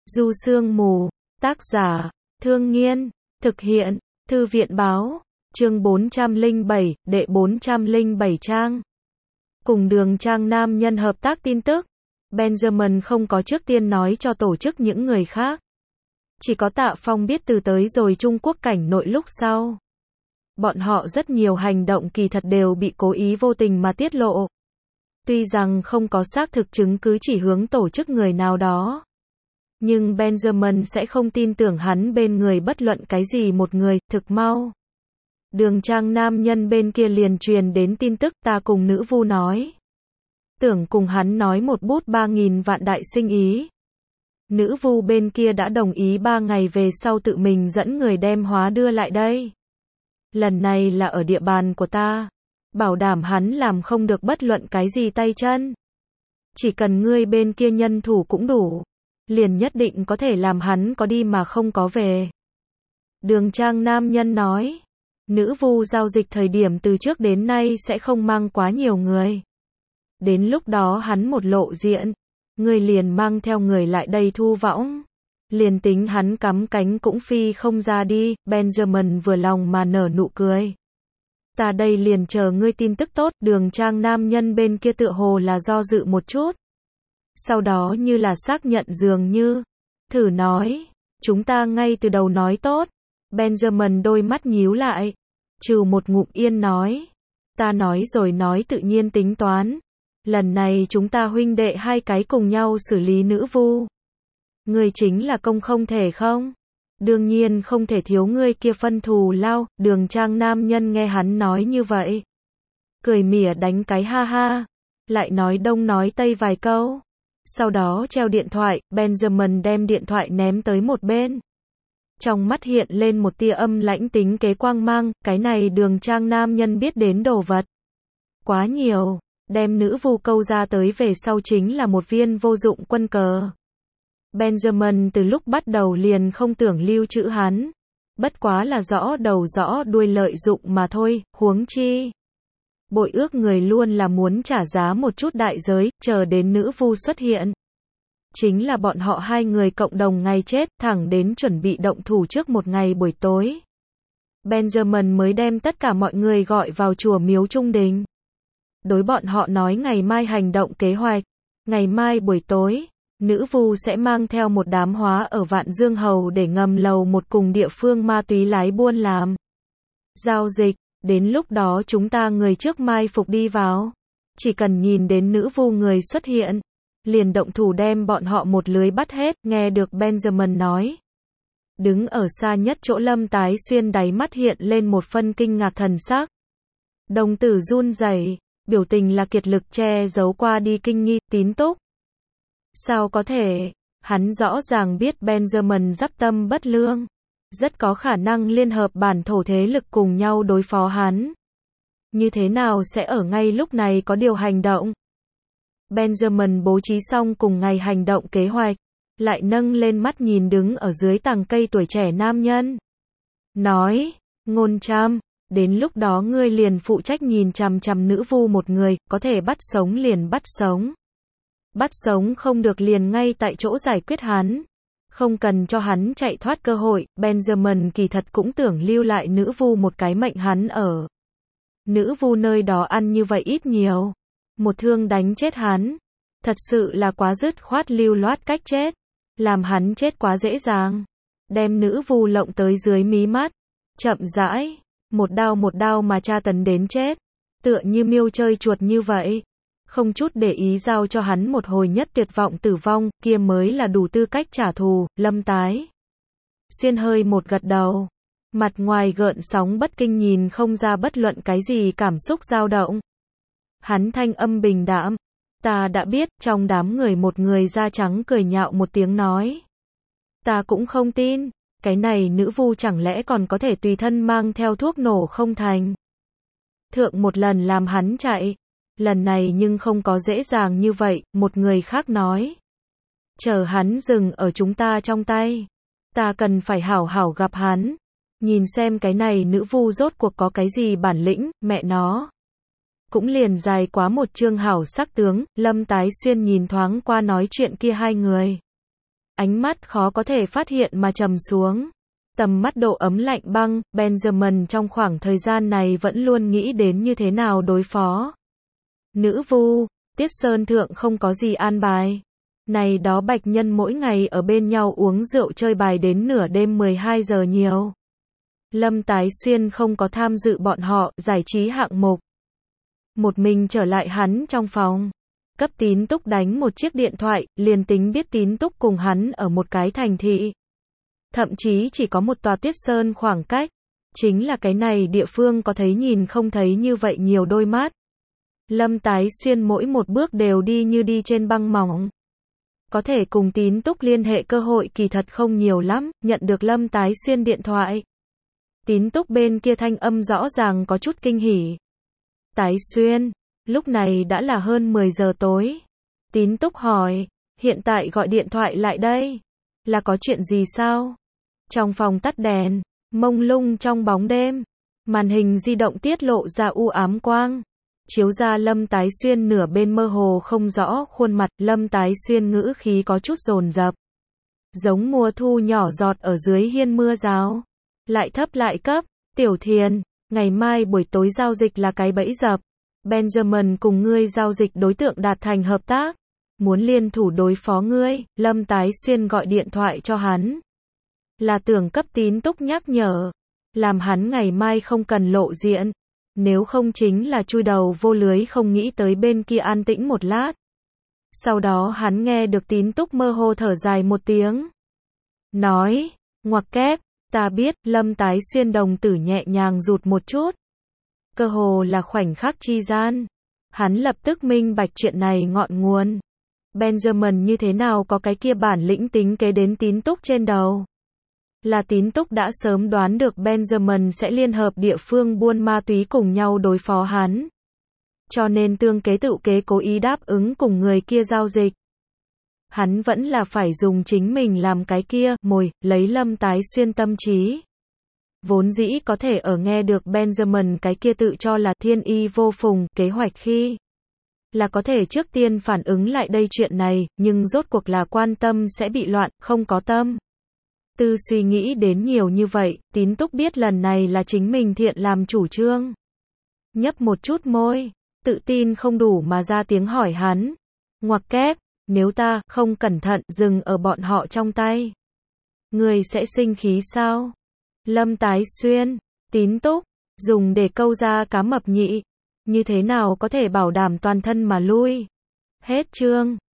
Du Sương Mù, tác giả, Thương Nghiên, thực hiện, Thư viện báo, chương 407, đệ 407 trang. Cùng Đường Trang nam nhân hợp tác tin tức. Benjamin không có trước tiên nói cho tổ chức những người khác. Chỉ có Tạ Phong biết từ tới rồi Trung Quốc cảnh nội lúc sau. Bọn họ rất nhiều hành động kỳ thật đều bị cố ý vô tình mà tiết lộ. Tuy rằng không có xác thực chứng cứ chỉ hướng tổ chức người nào đó. Nhưng Benjamin sẽ không tin tưởng hắn bên người bất luận cái gì một người, thực mau. Đường Trang nam nhân bên kia liền truyền đến tin tức ta cùng nữ vu nói. Tưởng cùng hắn nói một bút 3.000 vạn đại sinh ý. Nữ vu bên kia đã đồng ý 3 ngày về sau tự mình dẫn người đem hóa đưa lại đây. Lần này là ở địa bàn của ta. Bảo đảm hắn làm không được bất luận cái gì tay chân. Chỉ cần ngươi bên kia nhân thủ cũng đủ. Liền nhất định có thể làm hắn có đi mà không có về. Đường Trang nam nhân nói. Nữ vu giao dịch thời điểm từ trước đến nay sẽ không mang quá nhiều người. Đến lúc đó hắn một lộ diện. Ngươi liền mang theo người lại đây thu võng. Liền tính hắn cắm cánh cũng phi không ra đi. Benjamin vừa lòng mà nở nụ cười. Ta đây liền chờ ngươi tin tức tốt. Đường Trang nam nhân bên kia tựa hồ là do dự một chút. Sau đó như là xác nhận dường như. Thử nói. Chúng ta ngay từ đầu nói tốt. Benjamin đôi mắt nhíu lại. Trừ một ngụm yên nói. Ta nói rồi nói tự nhiên tính toán. Lần này chúng ta huynh đệ hai cái cùng nhau xử lý nữ vu. Ngươi chính là công không thể không? Đương nhiên không thể thiếu ngươi kia phân thù lao. Đường Trang nam nhân nghe hắn nói như vậy. Cười mỉa đánh cái ha ha. Lại nói đông nói tây vài câu. Sau đó treo điện thoại, Benjamin đem điện thoại ném tới một bên. Trong mắt hiện lên một tia âm lãnh tính kế quang mang, cái này Đường Trang nam nhân biết đến đồ vật. Quá nhiều, đem nữ vu câu ra tới về sau chính là một viên vô dụng quân cờ. Benjamin từ lúc bắt đầu liền không tưởng lưu trữ hắn. Bất quá là rõ đầu rõ đuôi lợi dụng mà thôi, huống chi. Bội ước người luôn là muốn trả giá một chút đại giới, chờ đến nữ vu xuất hiện. Chính là bọn họ hai người cộng đồng ngày chết, thẳng đến chuẩn bị động thủ trước một ngày buổi tối. Benjamin mới đem tất cả mọi người gọi vào chùa miếu Trung Đình. Đối bọn họ nói ngày mai hành động kế hoạch. Ngày mai buổi tối, nữ vu sẽ mang theo một đám hóa ở Vạn Dương Hầu để ngầm lầu một cùng địa phương ma túy lái buôn làm. Giao dịch. Đến lúc đó chúng ta người trước mai phục đi vào. Chỉ cần nhìn đến nữ vu người xuất hiện. Liền động thủ đem bọn họ một lưới bắt hết. Nghe được Benjamin nói. Đứng ở xa nhất chỗ Lâm Tái Xuyên đáy mắt hiện lên một phân kinh ngạc thần sắc. Đồng tử run rẩy, biểu tình là kiệt lực che giấu qua đi kinh nghi, tín túc. Sao có thể? Hắn rõ ràng biết Benjamin dắp tâm bất lương. Rất có khả năng liên hợp bản thổ thế lực cùng nhau đối phó hắn. Như thế nào sẽ ở ngay lúc này có điều hành động? Benjamin bố trí xong cùng ngày hành động kế hoạch. Lại nâng lên mắt nhìn đứng ở dưới tàng cây tuổi trẻ nam nhân. Nói, Ngôn Trâm, đến lúc đó ngươi liền phụ trách nhìn chằm chằm nữ vu một người, có thể bắt sống liền bắt sống. Bắt sống không được liền ngay tại chỗ giải quyết hắn. Không cần cho hắn chạy thoát cơ hội, Benjamin kỳ thật cũng tưởng lưu lại nữ vu một cái mệnh hắn ở. Nữ vu nơi đó ăn như vậy ít nhiều. Một thương đánh chết hắn. Thật sự là quá dứt khoát lưu loát cách chết. Làm hắn chết quá dễ dàng. Đem nữ vu lộng tới dưới mí mắt. Chậm rãi. Một đao mà tra tấn đến chết. Tựa như miêu chơi chuột như vậy. Không chút để ý giao cho hắn một hồi nhất tuyệt vọng tử vong, kia mới là đủ tư cách trả thù. Lâm Tái Xuyên hơi một gật đầu. Mặt ngoài gợn sóng bất kinh nhìn không ra bất luận cái gì cảm xúc dao động. Hắn thanh âm bình đạm. Ta đã biết, trong đám người một người da trắng cười nhạo một tiếng nói. Ta cũng không tin, cái này nữ vu chẳng lẽ còn có thể tùy thân mang theo thuốc nổ không thành. Thượng một lần làm hắn chạy. Lần này nhưng không có dễ dàng như vậy, một người khác nói. Chờ hắn dừng ở chúng ta trong tay. Ta cần phải hảo hảo gặp hắn. Nhìn xem cái này nữ vu rốt cuộc có cái gì bản lĩnh, mẹ nó. Cũng liền dài quá một chương hảo sắc tướng, Lâm Tái Xuyên nhìn thoáng qua nói chuyện kia hai người. Ánh mắt khó có thể phát hiện mà trầm xuống. Tầm mắt độ ấm lạnh băng, Benjamin trong khoảng thời gian này vẫn luôn nghĩ đến như thế nào đối phó. Nữ vu, Tiết Sơn Thượng không có gì an bài. Này đó bạch nhân mỗi ngày ở bên nhau uống rượu chơi bài đến nửa đêm 12 giờ nhiều. Lâm Tái Xuyên không có tham dự bọn họ, giải trí hạng mục. Một mình trở lại hắn trong phòng. Cấp Tín Túc đánh một chiếc điện thoại, liền tính biết Tín Túc cùng hắn ở một cái thành thị. Thậm chí chỉ có một tòa Tuyết Sơn khoảng cách. Chính là cái này địa phương có thấy nhìn không thấy như vậy nhiều đôi mắt. Lâm Tái Xuyên mỗi một bước đều đi như đi trên băng mỏng. Có thể cùng Tín Túc liên hệ cơ hội kỳ thật không nhiều lắm, nhận được Lâm Tái Xuyên điện thoại. Tín Túc bên kia thanh âm rõ ràng có chút kinh hỉ. Tái Xuyên, lúc này đã là hơn 10 giờ tối. Tín Túc hỏi, hiện tại gọi điện thoại lại đây, là có chuyện gì sao? Trong phòng tắt đèn, mông lung trong bóng đêm, màn hình di động tiết lộ ra u ám quang, chiếu ra Lâm Tái Xuyên nửa bên mơ hồ không rõ khuôn mặt. Lâm Tái Xuyên ngữ khí có chút dồn dập, giống mùa thu nhỏ giọt ở dưới hiên mưa rào, lại thấp lại cấp. Tiểu Thiền, ngày mai buổi tối giao dịch là cái bẫy dập. Benjamin cùng ngươi giao dịch đối tượng đạt thành hợp tác, muốn liên thủ đối phó ngươi. Lâm Tái Xuyên gọi điện thoại cho hắn, là tưởng cấp Tín Túc nhắc nhở, làm hắn ngày mai không cần lộ diện, nếu không chính là chui đầu vô lưới. Không nghĩ tới bên kia an tĩnh một lát. Sau đó hắn nghe được Tín Túc mơ hồ thở dài một tiếng. Nói, ngoặc kép, ta biết. Lâm Tái Xuyên đồng tử nhẹ nhàng rụt một chút. Cơ hồ là khoảnh khắc chi gian. Hắn lập tức minh bạch chuyện này ngọn nguồn. Benjamin như thế nào có cái kia bản lĩnh tính kế đến Tín Túc trên đầu. Là Tín Túc đã sớm đoán được Benjamin sẽ liên hợp địa phương buôn ma túy cùng nhau đối phó hắn. Cho nên tương kế tựu kế cố ý đáp ứng cùng người kia giao dịch. Hắn vẫn là phải dùng chính mình làm cái kia mồi, lấy Lâm Tái Xuyên tâm trí. Vốn dĩ có thể ở nghe được Benjamin cái kia tự cho là thiên y vô phùng kế hoạch khi là có thể trước tiên phản ứng lại đây chuyện này, nhưng rốt cuộc là quan tâm sẽ bị loạn, không có tâm tư suy nghĩ đến nhiều như vậy. Tín Túc biết lần này là chính mình thiện làm chủ trương. Nhấp một chút môi, tự tin không đủ mà ra tiếng hỏi hắn. Ngoặc kép, nếu ta không cẩn thận dừng ở bọn họ trong tay, người sẽ sinh khí sao? Lâm Tái Xuyên, Tín Túc, dùng để câu ra cá mập nhị. Như thế nào có thể bảo đảm toàn thân mà lui? Hết chương.